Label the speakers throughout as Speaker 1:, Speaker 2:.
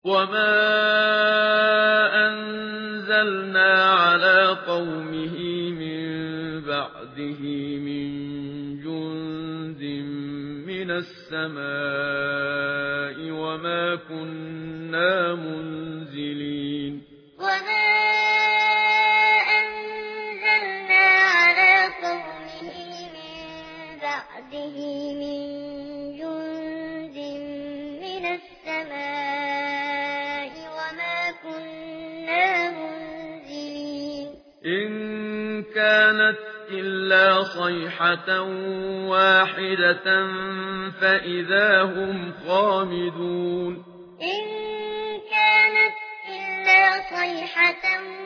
Speaker 1: وما أنزلنا على قومه من بعده من جند من السماء وما كنا منزلين
Speaker 2: وما أنزلنا على قومه من بعده من جند من السماء وما كنا منزلين
Speaker 1: إن كانت إلا صيحة واحدة فإذا هم خامدون
Speaker 2: إن كانت إلا صيحة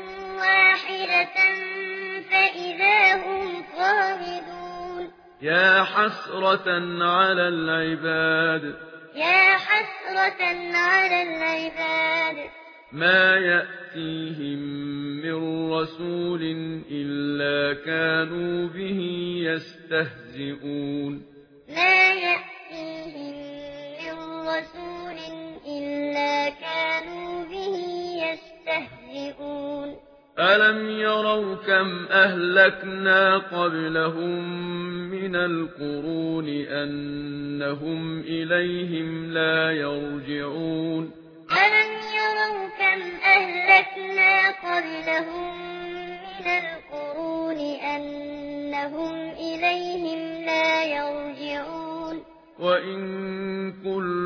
Speaker 2: واحدة فإذا هم خامدون
Speaker 1: يا حسرة على العباد
Speaker 2: يا حسرة على العباد
Speaker 1: ما يأتيهم من رسول إلا كانوا به يستهزئون
Speaker 2: ما يأتيهم من رسول إلا كانوا به يستهزئون
Speaker 1: ألم يروا كم أهلكنا قبلهم من القرون أنهم إليهم لا يرجعون
Speaker 2: ألم يروا كم أهلكنا قبلهم من القرون أنهم إليهم لا يرجعون
Speaker 1: وإن كل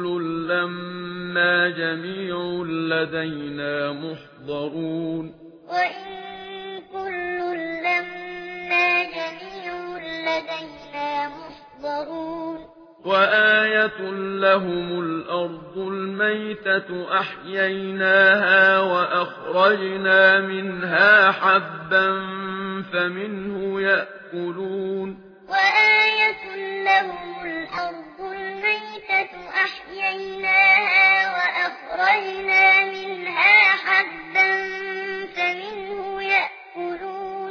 Speaker 1: لما جميع لدينا محضرون
Speaker 2: وإن كل لما جميع لدينا محضرون
Speaker 1: وآية لهم الأرض الميتة أحييناها وأخرجنا منها حبا فمنه يأكلون
Speaker 2: وآية لهم الأرض الميتة أحييناها وأخرجنا منها حبا فمنه يأكلون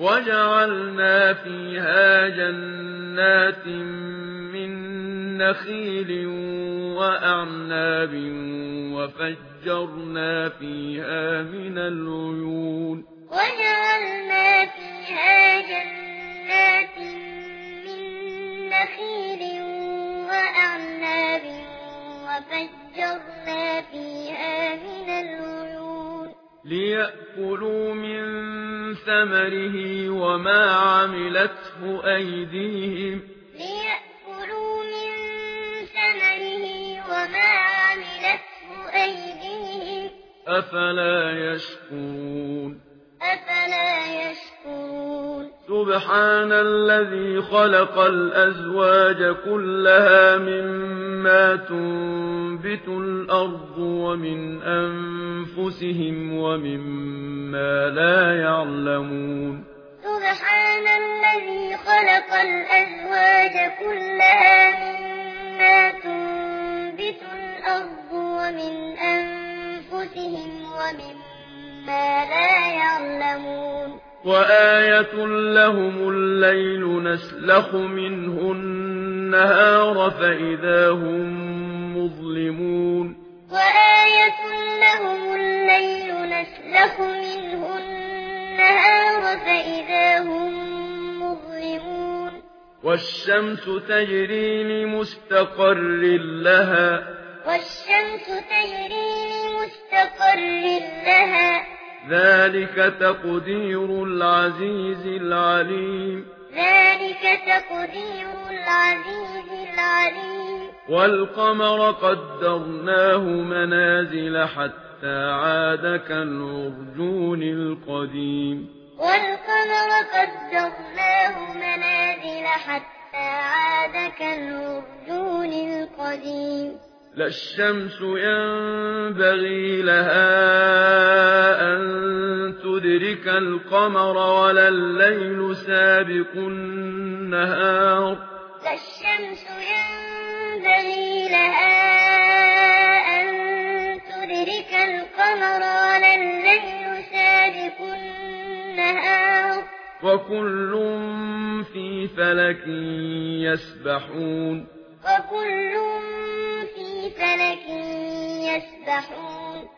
Speaker 1: وجعلنا فيها جنات من نخيل وأعناب وفجرنا فيها من العيون
Speaker 2: وجعلنا فيها جنات من نخيل وأعناب وفجرنا فيها من العيون
Speaker 1: ليأكلوا من ثمره وما عملته أيديهم
Speaker 2: ليأكلوا من ثمره وما عملته أيديهم
Speaker 1: أفلا يشكرون
Speaker 2: أفلا يشكرون
Speaker 1: سبحان الذي خلق الأزواج كلها مما تنبت الأرض ومن أنفسهم ومما لا يعلمون
Speaker 2: سبحان الذي خلق الأزواج كلها مما تنبت الأرض ومن أنفسهم ومما لا يعلمون
Speaker 1: وآية لهم الليل نسلخ منه النهار فإذا هم مظلمون
Speaker 2: وآية لهم الليل نسلخ منه النهار فإذا هم مظلمون
Speaker 1: والشمس تجري لمستقر لها
Speaker 2: والشمس تجري لمستقر لها
Speaker 1: ذلك تقدير العزيز العليم
Speaker 2: ذلك تقدير العزيز العليم
Speaker 1: والقمر قدرناه منازل حتى عاد كالعرجون القديم
Speaker 2: والقمر قدرناه منازل حتى عاد كالعرجون القديم
Speaker 1: لا الشمس ينبغي لها أن تدرك القمر ولا الليل سابق النهار
Speaker 2: لا الشمس ينبغي لها أن تدرك القمر ولا الليل سابق النهار
Speaker 1: وكل في فلك يسبحون
Speaker 2: وكل في فلك يسبحون